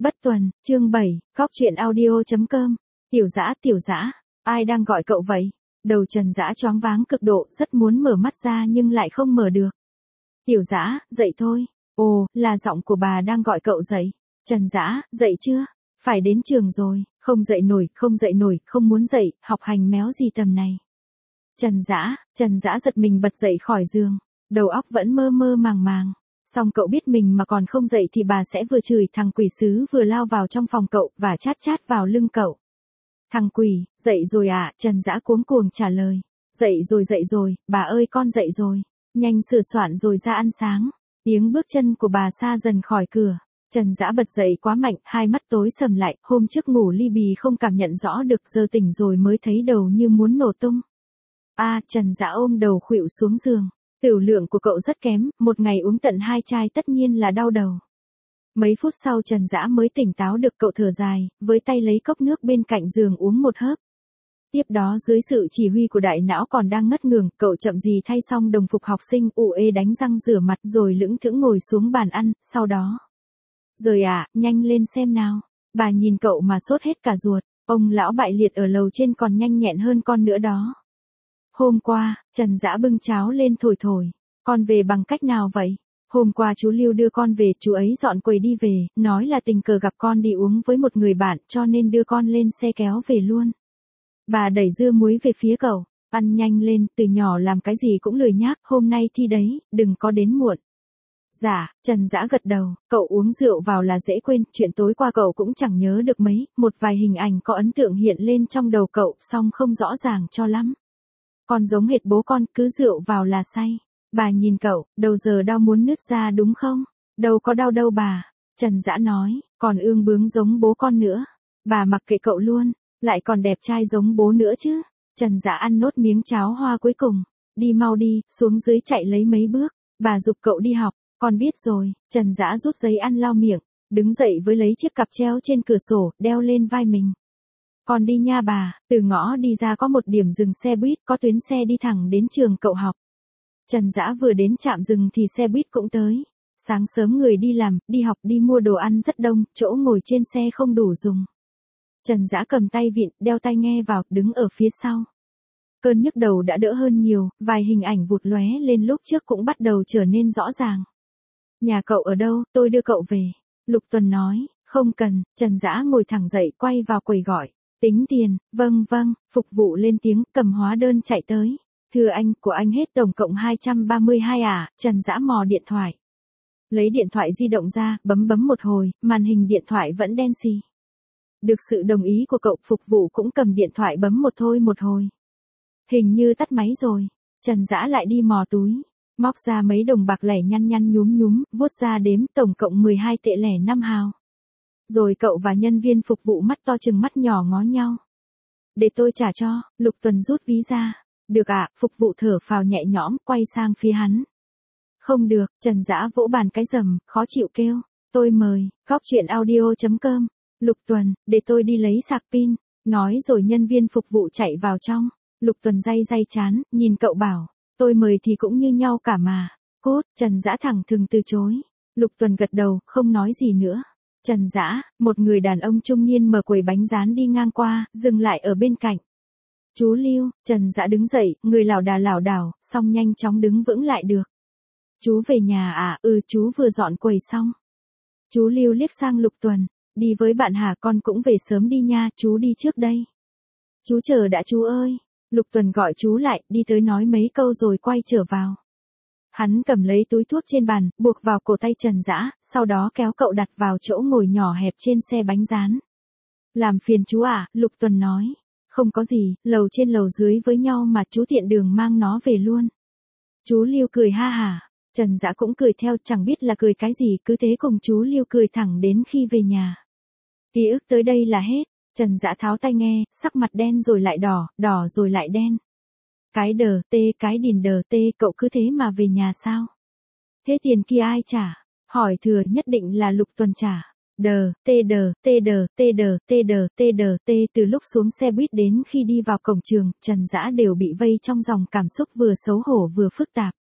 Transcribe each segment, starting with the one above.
Bất tuần, chương 7, Góc truyện audio.com. Tiểu Dã, ai đang gọi cậu vậy? Đầu Trần Dã choáng váng cực độ, rất muốn mở mắt ra nhưng lại không mở được. Tiểu Dã, dậy thôi. Ồ, là giọng của bà đang gọi cậu dậy. Trần Dã, dậy chưa? Phải đến trường rồi, không dậy nổi, không muốn dậy, học hành méo gì tầm này. Trần Dã giật mình bật dậy khỏi giường, đầu óc vẫn mơ mơ màng màng. Xong cậu biết mình mà còn không dậy thì bà sẽ vừa chửi thằng quỷ sứ vừa lao vào trong phòng cậu và chát chát vào lưng cậu. Thằng quỷ, dậy rồi à? Trần Dã cuống cuồng trả lời. Dậy rồi, bà ơi con dậy rồi. Nhanh sửa soạn rồi ra ăn sáng. Tiếng bước chân của bà xa dần khỏi cửa. Trần Dã bật dậy quá mạnh, hai mắt tối sầm lại, hôm trước ngủ li bì không cảm nhận rõ được, giờ tỉnh rồi mới thấy đầu như muốn nổ tung. Trần Dã ôm đầu khuỵu xuống giường. Tửu lượng của cậu rất kém, một ngày uống tận 2 chai tất nhiên là đau đầu. Mấy phút sau Trần Dã mới tỉnh táo được, cậu thở dài, với tay lấy cốc nước bên cạnh giường uống một hớp. Tiếp đó dưới sự chỉ huy của đại não còn đang ngất ngường, cậu chậm gì thay xong đồng phục học sinh, đánh răng rửa mặt rồi lững thững ngồi xuống bàn ăn, sau đó. Rồi nhanh lên xem nào. Bà nhìn cậu mà sốt hết cả ruột, ông lão bại liệt ở lầu trên còn nhanh nhẹn hơn con nữa đó. Hôm qua, Trần Dã bưng cháo lên thổi. Con về bằng cách nào vậy? Hôm qua chú Lưu đưa con về, chú ấy dọn quầy đi về, nói là tình cờ gặp con đi uống với một người bạn cho nên đưa con lên xe kéo về luôn. Bà đẩy dưa muối về phía cậu, ăn nhanh lên, từ nhỏ làm cái gì cũng lười nhác, hôm nay thi đấy, đừng có đến muộn. Dạ, Trần Dã gật đầu, cậu uống rượu vào là dễ quên, chuyện tối qua cậu cũng chẳng nhớ được mấy, một vài hình ảnh có ấn tượng hiện lên trong đầu cậu, song không rõ ràng cho lắm. Con giống hệt bố con, cứ rượu vào là say. Bà nhìn cậu, đầu giờ đau muốn nứt ra đúng không? Đâu có đau đâu bà. Trần Dã nói, còn ương bướng giống bố con nữa. Bà mặc kệ cậu luôn, lại còn đẹp trai giống bố nữa chứ. Trần Dã ăn nốt miếng cháo hoa cuối cùng. Đi mau đi, xuống dưới chạy lấy mấy bước. Bà giục cậu đi học, con biết rồi. Trần Dã rút giấy ăn lau miệng, đứng dậy với lấy chiếc cặp treo trên cửa sổ, đeo lên vai mình. Con đi nha bà, từ ngõ đi ra có một điểm dừng xe buýt, có tuyến xe đi thẳng đến trường cậu học. Trần Dã vừa đến trạm dừng thì xe buýt cũng tới. Sáng sớm người đi làm, đi học, đi mua đồ ăn rất đông, chỗ ngồi trên xe không đủ dùng. Trần Dã cầm tay vịn, đeo tai nghe vào, đứng ở phía sau. Cơn nhức đầu đã đỡ hơn nhiều, vài hình ảnh vụt lóe lên lúc trước cũng bắt đầu trở nên rõ ràng. Nhà cậu ở đâu, tôi đưa cậu về. Lục Tuần nói, không cần. Trần Dã ngồi thẳng dậy, quay vào quầy gọi. Tính tiền, vâng, phục vụ lên tiếng, cầm hóa đơn chạy tới. Thưa anh, của anh hết tổng cộng 232 à? Trần Dã mò điện thoại. Lấy điện thoại di động ra, bấm một hồi, màn hình điện thoại vẫn đen xì. Được sự đồng ý của cậu, phục vụ cũng cầm điện thoại bấm một hồi. Hình như tắt máy rồi. Trần Dã lại đi mò túi, móc ra mấy đồng bạc lẻ nhăn nhúm, vuốt ra đếm, tổng cộng 12 tệ lẻ 5 hào. Rồi cậu và nhân viên phục vụ mắt to chừng mắt nhỏ ngó nhau. Để tôi trả cho. Lục Tuần rút ví ra. Được ạ, phục vụ thở phào nhẹ nhõm, quay sang phía hắn. Không được, Trần Dã vỗ bàn cái rầm, khó chịu kêu. Tôi mời, Góc truyện audio.com. Lục Tuần, để tôi đi lấy sạc pin. Nói rồi nhân viên phục vụ chạy vào trong. Lục Tuần day chán, nhìn cậu bảo. Tôi mời thì cũng như nhau cả mà. Cốt, Trần Dã thẳng thừng từ chối. Lục Tuần gật đầu, không nói gì nữa. Trần Dã, một người đàn ông trung niên mở quầy bánh rán đi ngang qua, dừng lại ở bên cạnh. Chú Lưu. Trần Dã đứng dậy, người lảo đảo, xong nhanh chóng đứng vững lại được. Chú về nhà à? Chú vừa dọn quầy xong. Chú Lưu liếc sang Lục Tuần. Đi với bạn hả? Con cũng về sớm đi nha, chú đi trước đây. Chú chờ đã chú ơi. Lục Tuần gọi chú lại, đi tới nói mấy câu rồi quay trở vào. Hắn cầm lấy túi thuốc trên bàn, buộc vào cổ tay Trần Dã, sau đó kéo cậu đặt vào chỗ ngồi nhỏ hẹp trên xe bánh rán. Làm phiền chú à? Lục Tuần nói. Không có gì, lầu trên lầu dưới với nhau mà, chú tiện đường mang nó về luôn. Chú Lưu cười ha hả. Trần Dã cũng cười theo, chẳng biết là cười cái gì, cứ thế cùng chú Lưu cười thẳng đến khi về nhà. Ký ức tới đây là hết. Trần Dã tháo tai nghe, sắc mặt đen rồi lại đỏ, đỏ rồi lại đen. Cái đờ tê, cái đìn đờ tê, cậu cứ thế mà về nhà sao? Thế tiền kia ai trả? Hỏi thừa, nhất định là Lục Tuần trả. Từ lúc xuống xe buýt đến khi đi vào cổng trường, Trần Dã đều bị vây trong dòng cảm xúc vừa xấu hổ vừa phức tạp.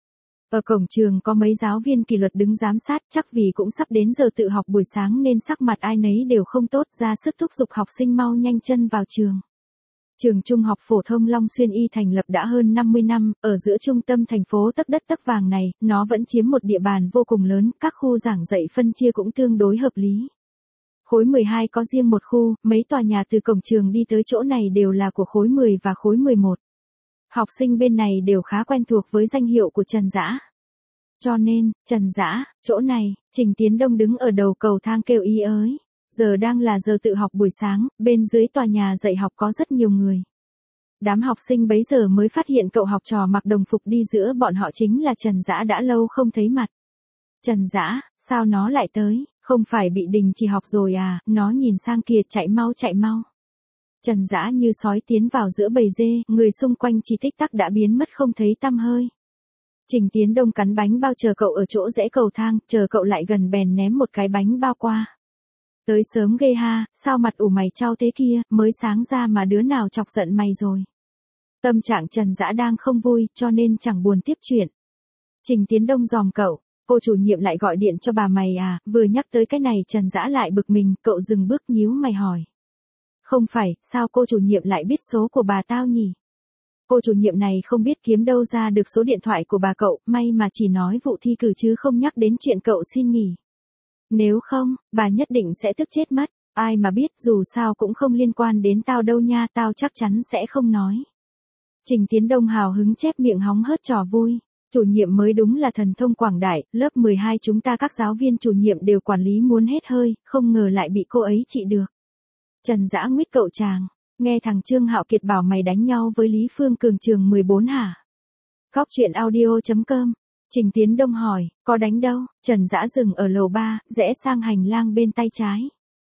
Ở cổng trường có mấy giáo viên kỷ luật đứng giám sát, chắc vì cũng sắp đến giờ tự học buổi sáng nên sắc mặt ai nấy đều không tốt, ra sức thúc giục học sinh mau nhanh chân vào trường. Trường Trung học phổ thông Long Xuyên Y thành lập đã hơn 50 năm, ở giữa trung tâm thành phố tấp đất tấp vàng này, nó vẫn chiếm một địa bàn vô cùng lớn, các khu giảng dạy phân chia cũng tương đối hợp lý. Khối 12 có riêng một khu, mấy tòa nhà từ cổng trường đi tới chỗ này đều là của khối 10 và khối 11. Học sinh bên này đều khá quen thuộc với danh hiệu của Trần Dã. Cho nên, Trần Dã, chỗ này, Trình Tiến Đông đứng ở đầu cầu thang kêu ý ới. Giờ đang là giờ tự học buổi sáng, bên dưới tòa nhà dạy học có rất nhiều người. Đám học sinh bấy giờ mới phát hiện cậu học trò mặc đồng phục đi giữa bọn họ chính là Trần Dã, đã lâu không thấy mặt. Trần Dã, sao nó lại tới, không phải bị đình chỉ học rồi à, nó nhìn sang kìa, chạy mau chạy mau. Trần Dã như sói tiến vào giữa bầy dê, người xung quanh chỉ tích tắc đã biến mất không thấy tăm hơi. Trình Tiến Đông cắn bánh bao chờ cậu ở chỗ rẽ cầu thang, chờ cậu lại gần bèn ném một cái bánh bao qua. Tới sớm ghê ha, sao mặt ủ mày chau thế kia, mới sáng ra mà đứa nào chọc giận mày rồi. Tâm trạng Trần Dã đang không vui, cho nên chẳng buồn tiếp chuyện. Trình Tiến Đông giòm cậu, cô chủ nhiệm lại gọi điện cho bà mày à, vừa nhắc tới cái này Trần Dã lại bực mình, cậu dừng bước nhíu mày hỏi. Không phải, sao cô chủ nhiệm lại biết số của bà tao nhỉ? Cô chủ nhiệm này không biết kiếm đâu ra được số điện thoại của bà cậu, may mà chỉ nói vụ thi cử chứ không nhắc đến chuyện cậu xin nghỉ. Nếu không, bà nhất định sẽ tức chết mất, ai mà biết, dù sao cũng không liên quan đến tao đâu nha, tao chắc chắn sẽ không nói. Trình Tiến Đông hào hứng chép miệng hóng hớt trò vui. Chủ nhiệm mới đúng là thần thông quảng đại, lớp 12 chúng ta các giáo viên chủ nhiệm đều quản lý muốn hết hơi, không ngờ lại bị cô ấy trị được. Trần Dã nguyết cậu chàng, nghe thằng Trương Hạo Kiệt bảo mày đánh nhau với Lý Phương Cường trường 14 hả? Góc truyện audio.com. Trình Tiến Đông hỏi, có đánh đâu? Trần Dã dừng ở lầu 3, rẽ sang hành lang bên tay trái.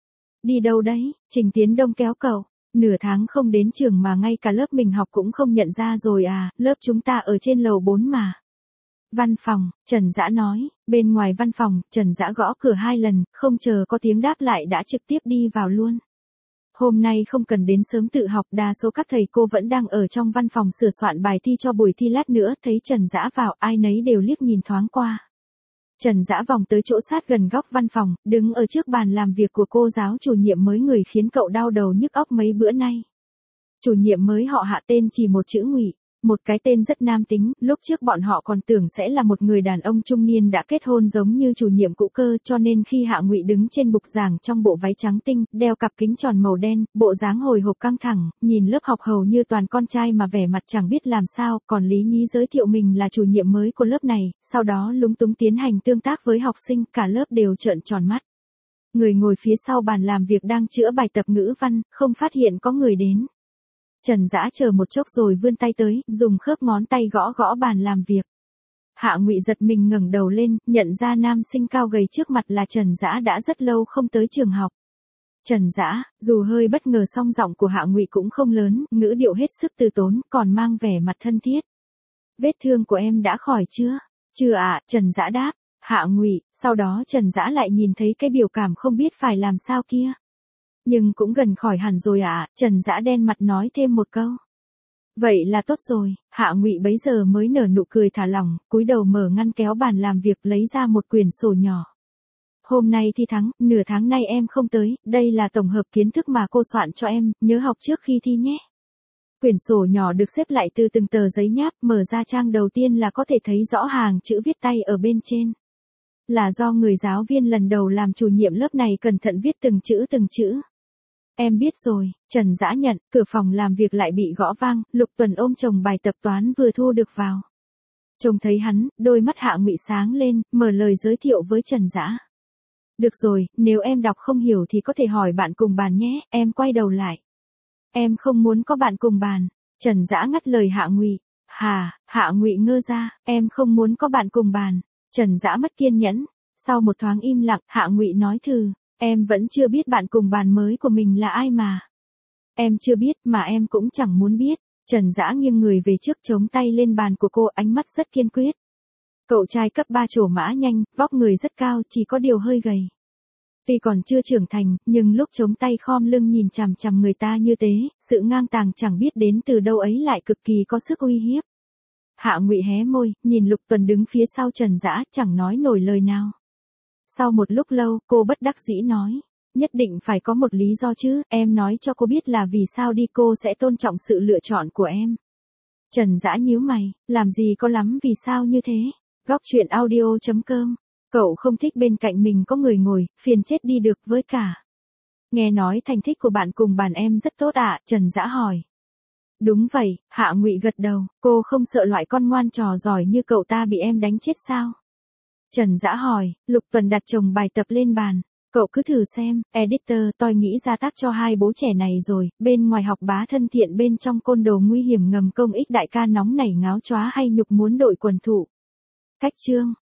Đi đâu đấy? Trình Tiến Đông kéo cậu. Nửa tháng không đến trường mà ngay cả lớp mình học cũng không nhận ra rồi à, lớp chúng ta ở trên lầu 4 mà. Văn phòng, Trần Dã nói, bên ngoài văn phòng, Trần Dã gõ cửa 2 lần, không chờ có tiếng đáp lại đã trực tiếp đi vào luôn. Hôm nay không cần đến sớm tự học, đa số các thầy cô vẫn đang ở trong văn phòng sửa soạn bài thi cho buổi thi lát nữa, thấy Trần Dã vào, ai nấy đều liếc nhìn thoáng qua. Trần Dã vòng tới chỗ sát gần góc văn phòng, đứng ở trước bàn làm việc của cô giáo chủ nhiệm mới người khiến cậu đau đầu nhức óc mấy bữa nay. Chủ nhiệm mới họ Hạ, tên chỉ một chữ Ngụy, một cái tên rất nam tính, lúc trước bọn họ còn tưởng sẽ là một người đàn ông trung niên đã kết hôn giống như chủ nhiệm cũ cơ, cho nên khi Hạ Ngụy đứng trên bục giảng trong bộ váy trắng tinh, đeo cặp kính tròn màu đen, bộ dáng hồi hộp căng thẳng, nhìn lớp học hầu như toàn con trai mà vẻ mặt chẳng biết làm sao, còn Lý Nhí giới thiệu mình là chủ nhiệm mới của lớp này, sau đó lúng túng tiến hành tương tác với học sinh, cả lớp đều trợn tròn mắt. Người ngồi phía sau bàn làm việc đang chữa bài tập ngữ văn, không phát hiện có người đến. Trần Dã chờ một chốc rồi vươn tay tới, dùng khớp ngón tay gõ gõ bàn làm việc. Hạ Ngụy giật mình ngẩng đầu lên, nhận ra nam sinh cao gầy trước mặt là Trần Dã đã rất lâu không tới trường học. Trần Dã, dù hơi bất ngờ song giọng của Hạ Ngụy cũng không lớn, ngữ điệu hết sức từ tốn, còn mang vẻ mặt thân thiết. Vết thương của em đã khỏi chưa? Chưa ạ, Trần Dã đáp. Hạ Ngụy, sau đó Trần Dã lại nhìn thấy cái biểu cảm không biết phải làm sao kia. Nhưng cũng gần khỏi hẳn rồi ạ, Trần Dã đen mặt nói thêm một câu. Vậy là tốt rồi, Hạ Ngụy bấy giờ mới nở nụ cười thả lỏng, cúi đầu mở ngăn kéo bàn làm việc lấy ra một quyển sổ nhỏ. Hôm nay thi thắng, nửa tháng nay em không tới, đây là tổng hợp kiến thức mà cô soạn cho em, nhớ học trước khi thi nhé. Quyển sổ nhỏ được xếp lại từ từng tờ giấy nháp, mở ra trang đầu tiên là có thể thấy rõ hàng chữ viết tay ở bên trên. Là do người giáo viên lần đầu làm chủ nhiệm lớp này cẩn thận viết từng chữ từng chữ. Em biết rồi, Trần Dã nhận, cửa phòng làm việc lại bị gõ vang, Lục Tuần ôm chồng bài tập toán vừa thu được vào. Chồng thấy hắn, đôi mắt Hạ Ngụy sáng lên, mở lời giới thiệu với Trần Dã. Được rồi, nếu em đọc không hiểu thì có thể hỏi bạn cùng bàn nhé, em quay đầu lại. Em không muốn có bạn cùng bàn. Trần Dã ngắt lời Hạ Ngụy. Hà, Hạ Ngụy ngơ ra, em không muốn có bạn cùng bàn. Trần Dã mất kiên nhẫn. Sau một thoáng im lặng, Hạ Ngụy nói thử. Em vẫn chưa biết bạn cùng bàn mới của mình là ai mà. Em chưa biết mà em cũng chẳng muốn biết. Trần Dã nghiêng người về trước chống tay lên bàn của cô, ánh mắt rất kiên quyết. Cậu trai cấp 3 trổ mã nhanh, vóc người rất cao, chỉ có điều hơi gầy. Tuy còn chưa trưởng thành, nhưng lúc chống tay khom lưng nhìn chằm chằm người ta như thế, sự ngang tàng chẳng biết đến từ đâu ấy lại cực kỳ có sức uy hiếp. Hạ Ngụy hé môi, nhìn Lục Tuần đứng phía sau Trần Dã, chẳng nói nổi lời nào. Sau một lúc lâu, cô bất đắc dĩ nói. Nhất định phải có một lý do chứ, em nói cho cô biết là vì sao đi, cô sẽ tôn trọng sự lựa chọn của em. Trần Dã nhíu mày, làm gì có lắm vì sao như thế. Góc truyện audio.com. Cậu không thích bên cạnh mình có người ngồi, phiền chết đi được, với cả. Nghe nói thành tích của bạn cùng bàn em rất tốt ạ, Trần Dã hỏi. Đúng vậy, Hạ Ngụy gật đầu, cô không sợ loại con ngoan trò giỏi như cậu ta bị em đánh chết sao? Trần Dã hỏi, Lục Tuần đặt chồng bài tập lên bàn. Cậu cứ thử xem, editor, tôi nghĩ ra tác cho hai bố trẻ này rồi, bên ngoài học bá thân thiện, bên trong côn đồ nguy hiểm ngầm công ích đại ca nóng nảy ngáo chóa hay nhục muốn đội quần thụ. Cách chương